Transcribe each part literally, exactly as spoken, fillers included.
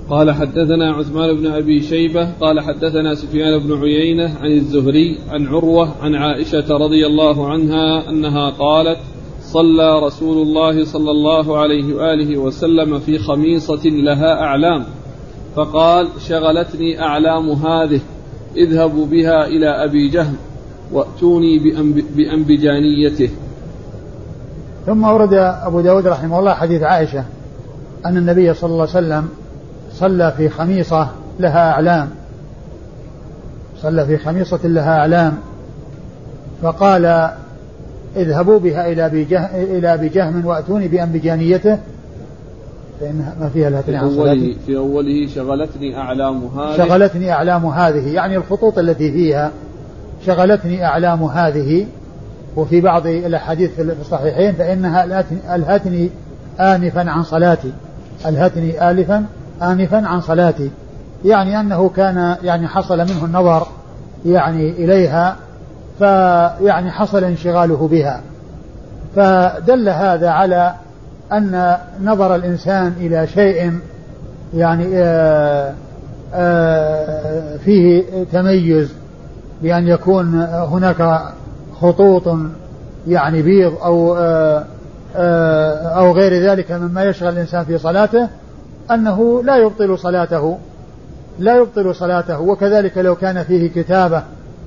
قال حدثنا عثمان بن أبي شيبة قال حدثنا سفيان بن عيينة عن الزهري عن عروة عن عائشة رضي الله عنها أنها قالت صلى رسول الله صلى الله عليه وآله وسلم في خميصة لها أعلام فقال شغلتني أعلام هذه اذهبوا بها إلى أبي جهم وأتوني بأنبجانيته. ثم ورد أبو داود رحمه الله حديث عائشة أن النبي صلى الله عليه وسلم صلى في خميصة لها أعلام صلى في خميصة لها أعلام فقال اذهبوا بها إلى أبي جهم وأتوني بأنبجانيته فإن ما فيها الهتني عن صلاتي. في أوله شغلتني أعلام هذه شغلتني أعلام هذه يعني الخطوط التي فيها شغلتني أعلام هذه. وفي بعض الأحاديث في الصحيحين فإنها ألهتني آنفا عن صلاتي ألهتني آلفا آنفا عن صلاتي يعني أنه كان يعني حصل منه النظر يعني إليها فيعني حصل انشغاله بها. فدل هذا على أن نظر الإنسان إلى شيء يعني آآ آآ فيه تميز بأن يكون هناك خطوط يعني بيض أو آآ آآ أو غير ذلك مما يشغل الإنسان في صلاته أنه لا يبطل صلاته لا يبطل صلاته. وكذلك لو كان فيه كتابة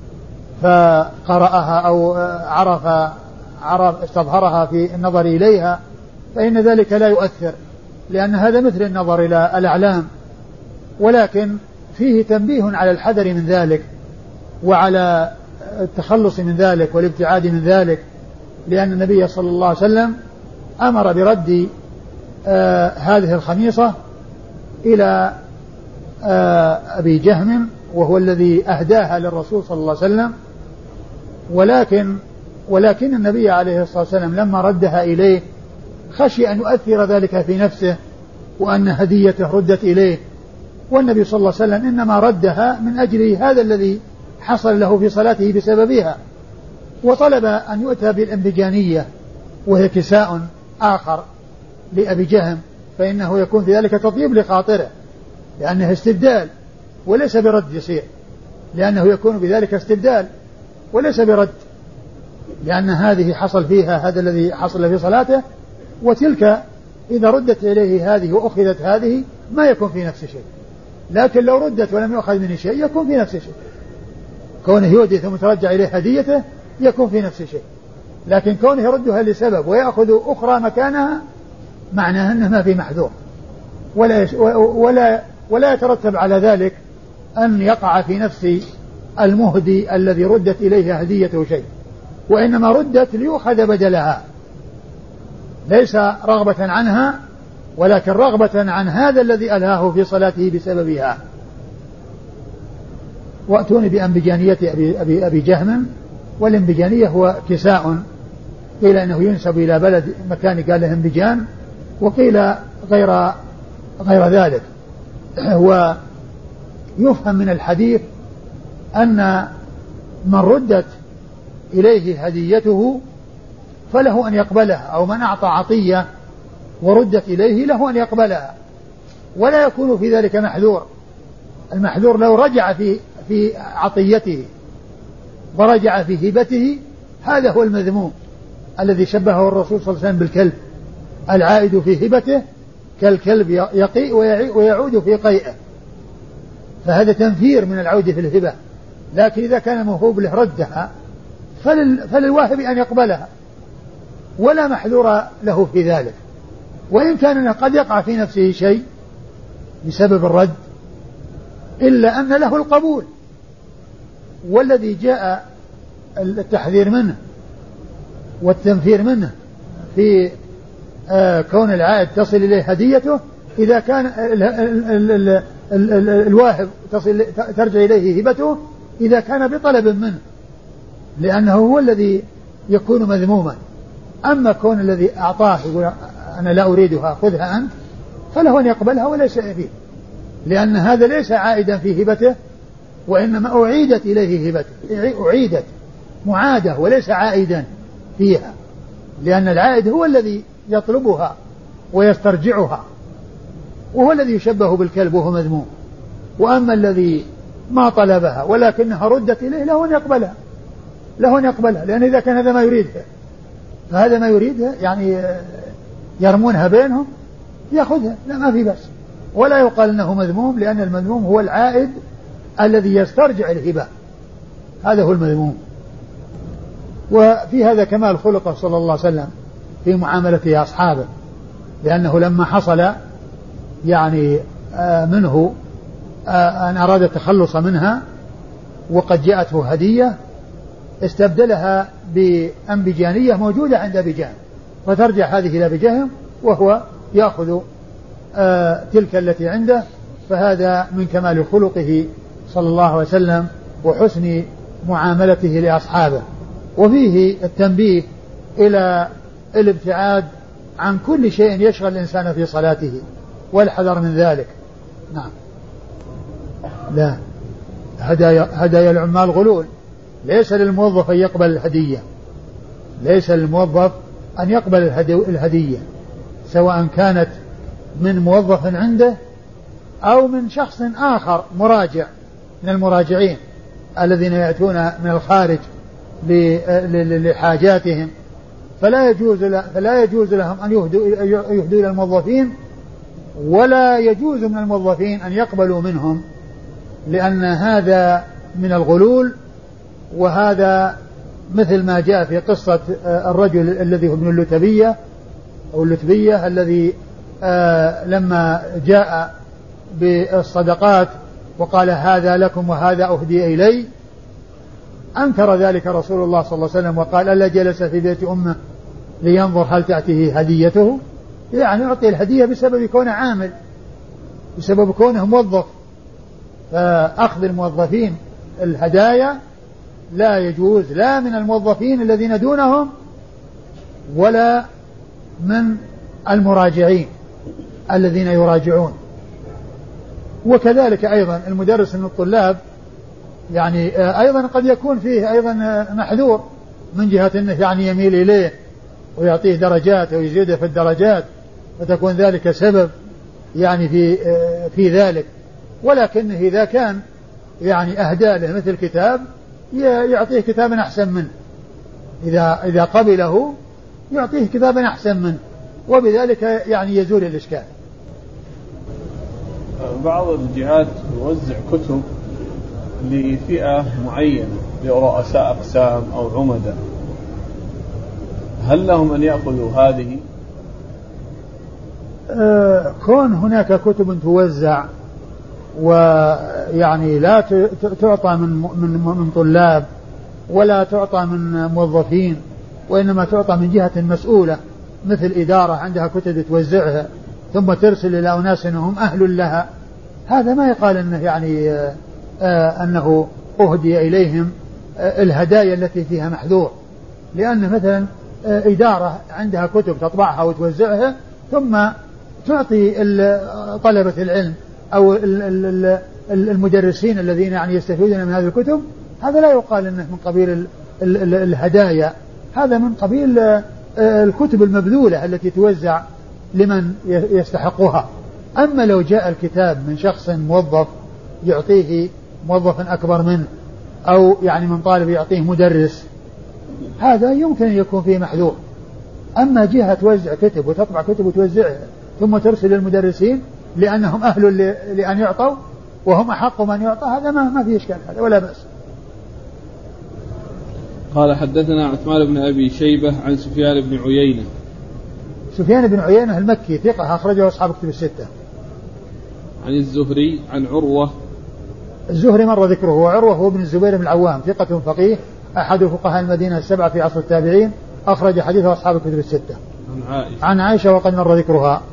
فقرأها أو عرف عرف استظهرها في النظر إليها فإن ذلك لا يؤثر لأن هذا مثل النظر إلى الأعلام. ولكن فيه تنبيه على الحذر من ذلك وعلى التخلص من ذلك والابتعاد من ذلك لأن النبي صلى الله عليه وسلم أمر برد آه هذه الخميصة إلى آه أبي جهم وهو الذي أهداها للرسول صلى الله عليه وسلم. ولكن ولكن النبي عليه الصلاة والسلام لما ردها إليه خشي أن يؤثر ذلك في نفسه وأن هديته ردت إليه. والنبي صلى الله عليه وسلم إنما ردها من أجل هذا الذي حصل له في صلاته بسببها وطلب أن يؤتى بالأنبجانية وهي كساء آخر لأبي جهم فإنه يكون في ذلك تطيب لخاطره لأنه استبدال وليس برد يصير لأنه يكون بذلك استبدال وليس برد لأن هذه حصل فيها هذا الذي حصل في صلاته وتلك إذا ردت إليه هذه وأخذت هذه ما يكون في نفس شيء. لكن لو ردت ولم يؤخذ منه شيء يكون في نفس شيء كونه يودي ثم ترجع إليه هديته يكون في نفس شيء. لكن كونه يردها لسبب ويأخذ أخرى مكانها معناه أنه ما في محذور ولا, ولا, ولا يترتب على ذلك أن يقع في نفس المهدي الذي ردت إليه هديته شيء وإنما ردت ليؤخذ بدلها ليس رغبة عنها ولكن رغبة عن هذا الذي ألهاه في صلاته بسببها. وأتوني بأنبجانية أبي, أبي, أبي جهم. والانبجانية هو كساء قيل أنه ينسب إلى بلد مكان قال له انبجان وقيل غير غير ذلك. ويفهم من الحديث أن من ردت إليه هديته فله أن يقبلها أو من أعطى عطية وردت إليه له أن يقبلها ولا يكون في ذلك محذور. المحذور لو رجع في في عطيته ورجع في هبته هذا هو المذموم الذي شبهه الرسول صلى الله عليه وسلم بالكلب العائد في هبته كالكلب يقيء ويعود في قيئه فهذا تنفير من العود في الهبة. لكن إذا كان موهوب له ردها فلل فللواهب أن يقبلها ولا محذور له في ذلك وإن كان قد يقع في نفسه شيء بسبب الرد إلا أن له القبول. والذي جاء التحذير منه والتنفير منه في آه كون العائد تصل إليه هديته إذا كان ال ال ال ال ال الواهب تصل ترجع إليه هبته إذا كان بطلب منه لأنه هو الذي يكون مذموما. أما كون الذي أعطاه يقول أنا لا أريدها خذها أنت فله أن يقبلها ولا شيء فيه لأن هذا ليس عائدا في هبته وإنما أعيدت إليه هبته أعيدت معادة وليس عائدا فيها لأن العائد هو الذي يطلبها ويسترجعها وهو الذي يشبه بالكلب وهو مذموم. وأما الذي ما طلبها ولكنها ردت إليه له أن يقبلها له أن يقبلها لأن إذا كان هذا ما يريدها فهذا ما يريدها يعني يرمونها بينهم يأخذها لا ما في بس. ولا يقال أنه مذموم لأن المذموم هو العائد الذي يسترجع الهبة هذا هو المذموم. وفي هذا كمال خلقه صلى الله عليه وسلم في معاملته أصحابه لأنه لما حصل يعني منه أن أراد التخلص منها وقد جاءته هدية استبدلها بأنبجانية موجودة عند أبي فترجع هذه إلى أبي وهو يأخذ تلك التي عنده. فهذا من كمال خلقه صلى الله عليه وسلم وحسن معاملته لأصحابه. وفيه التنبيه إلى الابتعاد عن كل شيء يشغل الإنسان في صلاته والحذر من ذلك. نعم. لا هدايا, هدايا العمال غلول. ليس للموظف أن يقبل الهدية ليس للموظف أن يقبل الهدية سواء كانت من موظف عنده أو من شخص آخر مراجع من المراجعين الذين يأتون من الخارج لحاجاتهم. فلا يجوز فلا يجوز لهم أن يهدوا يهدوا إلى الموظفين ولا يجوز من الموظفين أن يقبلوا منهم لأن هذا من الغلول. وهذا مثل ما جاء في قصة الرجل الذي هو ابن اللتبية أو اللتبية الذي لما جاء بالصدقات وقال هذا لكم وهذا أهدي إلي أنكر ذلك رسول الله صلى الله عليه وسلم وقال ألا جلس في بيت أمه لينظر هل تأتيه هديته يعني يعطي الهدية بسبب كونه عامل بسبب كونه موظف. فأخذ الموظفين الهدايا لا يجوز لا من الموظفين الذين دونهم ولا من المراجعين الذين يراجعون. وكذلك أيضا المدرس من الطلاب يعني أيضا قد يكون فيه أيضا محذور من جهة أنه يعني يميل إليه ويعطيه درجات أو يزيده في الدرجات فتكون ذلك سبب يعني في في ذلك. ولكنه إذا كان يعني أهدى له مثل كتاب يعطيه كتابا أحسن منه إذا إذا قبله يعطيه كتابا أحسن منه وبذلك يعني يزول الإشكال. بعض الجهات توزع كتب لفئة معينة لرؤساء أقسام أو عمدة هل لهم أن يأخذوا هذه؟ آه كون هناك كتب توزع ويعني لا تعطى من من من طلاب ولا تعطى من موظفين وإنما تعطى من جهة مسؤولة مثل إدارة عندها كتب توزعها ثم ترسل إلى أناس هم أهل لها هذا ما يقال أنه يعني آه آه أنه أهدي إليهم آه الهدايا التي فيها محذور. لأن مثلا آه إدارة عندها كتب تطبعها وتوزعها ثم تعطي طلبة العلم أو المدرسين الذين يعني يستفيدون من هذه الكتب هذا لا يقال أنه من قبيل الهدايا هذا من قبيل الكتب المبذولة التي توزع لمن يستحقها. أما لو جاء الكتاب من شخص موظف يعطيه موظف أكبر منه أو يعني من طالب يعطيه مدرس هذا يمكن أن يكون فيه محذور. أما جهة توزع كتب وتطبع كتب وتوزعها ثم ترسل للمدرسين لأنهم أهل لأن يعطوا وهم أحق من يعطى هذا ما ما فيه إشكال هذا ولا بأس. قال حدثنا عثمان بن أبي شيبة عن سفيان بن عيينة. سفيان بن عيينة المكي ثقة أخرجه أصحاب كتب الستة. عن الزهري عن عروة. الزهري مر ذكره وعروة هو ابن الزبير بن العوام ثقة فقيه أحد فقهاء المدينة السبعة في عصر التابعين أخرج حديثه أصحاب كتب الستة. عن عائشة. عن عائشة وقد مر ذكرها.